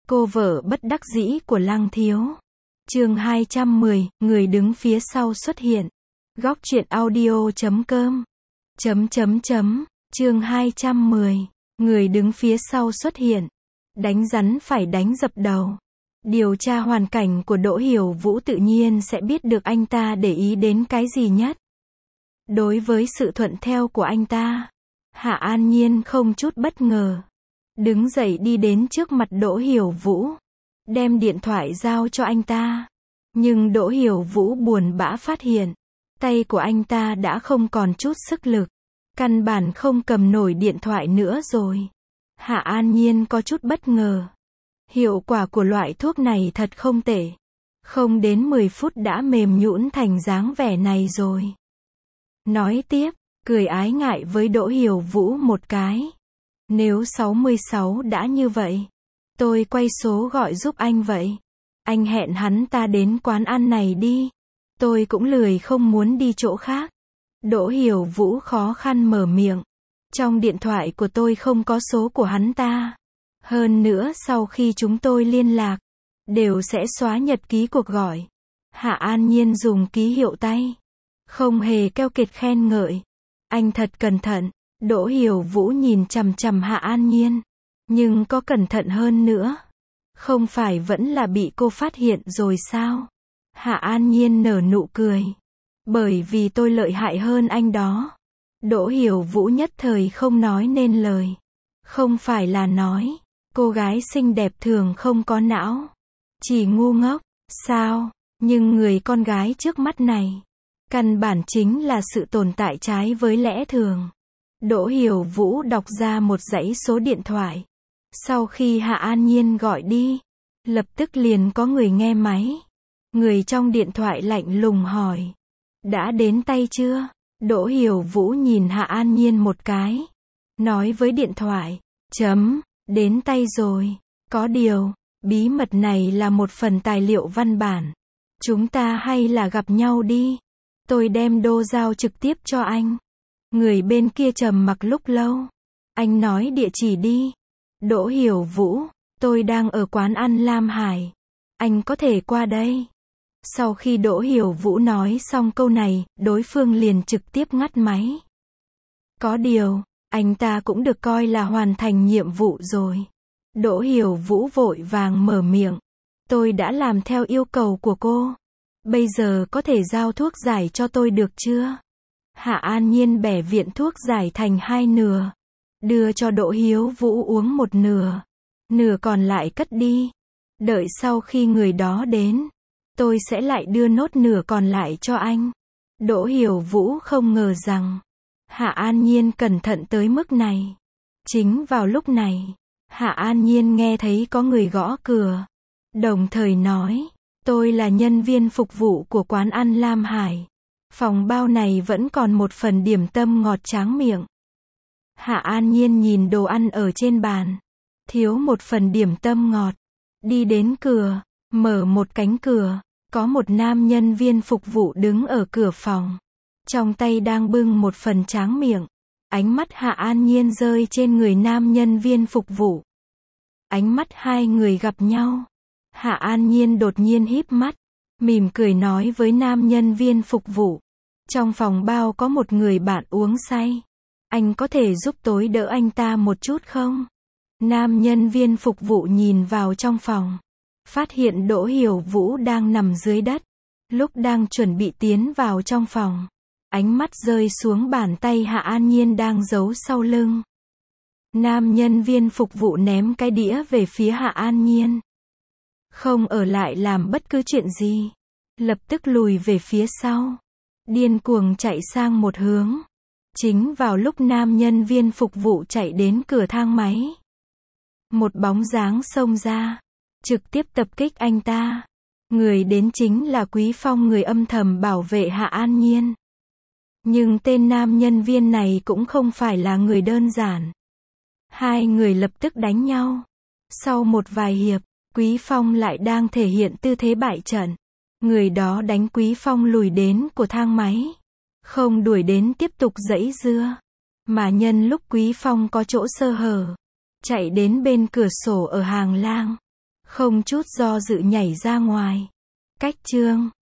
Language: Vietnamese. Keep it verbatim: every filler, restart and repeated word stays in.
Cô vợ bất đắc dĩ của Lăng Thiếu. Chương hai trăm mười, người đứng phía sau xuất hiện. Góc truyện audio chấm com. Chấm chấm chấm. Chương hai trăm mười, người đứng phía sau xuất hiện. Đánh rắn phải đánh dập đầu. Điều tra hoàn cảnh của Đỗ Hiểu Vũ tự nhiên sẽ biết được anh ta để ý đến cái gì nhất. Đối với sự thuận theo của anh ta, Hạ An Nhiên không chút bất ngờ. Đứng dậy đi đến trước mặt Đỗ Hiểu Vũ, đem điện thoại giao cho anh ta. Nhưng Đỗ Hiểu Vũ buồn bã phát hiện, tay của anh ta đã không còn chút sức lực, căn bản không cầm nổi điện thoại nữa rồi. Hạ An Nhiên có chút bất ngờ. Hiệu quả của loại thuốc này thật không tệ. Không đến mười phút đã mềm nhũn thành dáng vẻ này rồi. Nói tiếp, cười ái ngại với Đỗ Hiểu Vũ một cái. Nếu sáu mươi sáu đã như vậy, tôi quay số gọi giúp anh vậy. Anh hẹn hắn ta đến quán ăn này đi. Tôi cũng lười không muốn đi chỗ khác. Đỗ Hiểu Vũ khó khăn mở miệng. Trong điện thoại của tôi không có số của hắn ta. Hơn nữa sau khi chúng tôi liên lạc, đều sẽ xóa nhật ký cuộc gọi. Hạ An Nhiên dùng ký hiệu tay, không hề keo kiệt khen ngợi. Anh thật cẩn thận. Đỗ Hiểu Vũ nhìn chằm chằm Hạ An Nhiên. Nhưng có cẩn thận hơn nữa. Không phải vẫn là bị cô phát hiện rồi sao? Hạ An Nhiên nở nụ cười. Bởi vì tôi lợi hại hơn anh đó. Đỗ Hiểu Vũ nhất thời không nói nên lời. Không phải là nói, cô gái xinh đẹp thường không có não, chỉ ngu ngốc, sao? Nhưng người con gái trước mắt này, căn bản chính là sự tồn tại trái với lẽ thường. Đỗ Hiểu Vũ đọc ra một dãy số điện thoại. Sau khi Hạ An Nhiên gọi đi, lập tức liền có người nghe máy. Người trong điện thoại lạnh lùng hỏi, đã đến tay chưa? Đỗ Hiểu Vũ nhìn Hạ An Nhiên một cái, nói với điện thoại, chấm, đến tay rồi. Có điều, bí mật này là một phần tài liệu văn bản. Chúng ta hay là gặp nhau đi. Tôi đem đô giao trực tiếp cho anh. Người bên kia trầm mặc lúc lâu. Anh nói địa chỉ đi. Đỗ Hiểu Vũ, tôi đang ở quán ăn Lam Hải. Anh có thể qua đây. Sau khi Đỗ Hiểu Vũ nói xong câu này, đối phương liền trực tiếp ngắt máy. Có điều, anh ta cũng được coi là hoàn thành nhiệm vụ rồi. Đỗ Hiểu Vũ vội vàng mở miệng. Tôi đã làm theo yêu cầu của cô. Bây giờ có thể giao thuốc giải cho tôi được chưa? Hạ An Nhiên bẻ viện thuốc giải thành hai nửa. Đưa cho Đỗ Hiểu Vũ uống một nửa. Nửa còn lại cất đi. Đợi sau khi người đó đến, tôi sẽ lại đưa nốt nửa còn lại cho anh. Đỗ Hiểu Vũ không ngờ rằng Hạ An Nhiên cẩn thận tới mức này. Chính vào lúc này, Hạ An Nhiên nghe thấy có người gõ cửa. Đồng thời nói, tôi là nhân viên phục vụ của quán ăn Lam Hải. Phòng bao này vẫn còn một phần điểm tâm ngọt tráng miệng. Hạ An Nhiên nhìn đồ ăn ở trên bàn. Thiếu một phần điểm tâm ngọt. Đi đến cửa, mở một cánh cửa. Có một nam nhân viên phục vụ đứng ở cửa phòng. Trong tay đang bưng một phần tráng miệng. Ánh mắt Hạ An Nhiên rơi trên người nam nhân viên phục vụ. Ánh mắt hai người gặp nhau. Hạ An Nhiên đột nhiên híp mắt, mỉm cười nói với nam nhân viên phục vụ. Trong phòng bao có một người bạn uống say. Anh có thể giúp tối đỡ anh ta một chút không? Nam nhân viên phục vụ nhìn vào trong phòng. Phát hiện Đỗ Hiểu Vũ đang nằm dưới đất. Lúc đang chuẩn bị tiến vào trong phòng, ánh mắt rơi xuống bàn tay Hạ An Nhiên đang giấu sau lưng. Nam nhân viên phục vụ ném cái đĩa về phía Hạ An Nhiên. Không ở lại làm bất cứ chuyện gì. Lập tức lùi về phía sau. Điên cuồng chạy sang một hướng. Chính vào lúc nam nhân viên phục vụ chạy đến cửa thang máy. Một bóng dáng xông ra. Trực tiếp tập kích anh ta. Người đến chính là Quý Phong, người âm thầm bảo vệ Hạ An Nhiên. Nhưng tên nam nhân viên này cũng không phải là người đơn giản. Hai người lập tức đánh nhau. Sau một vài hiệp, Quý Phong lại đang thể hiện tư thế bại trận. Người đó đánh Quý Phong lùi đến của thang máy. Không đuổi đến tiếp tục giãy giụa. Mà nhân lúc Quý Phong có chỗ sơ hở, chạy đến bên cửa sổ ở hàng lang. Không chút do dự nhảy ra ngoài. Cách chương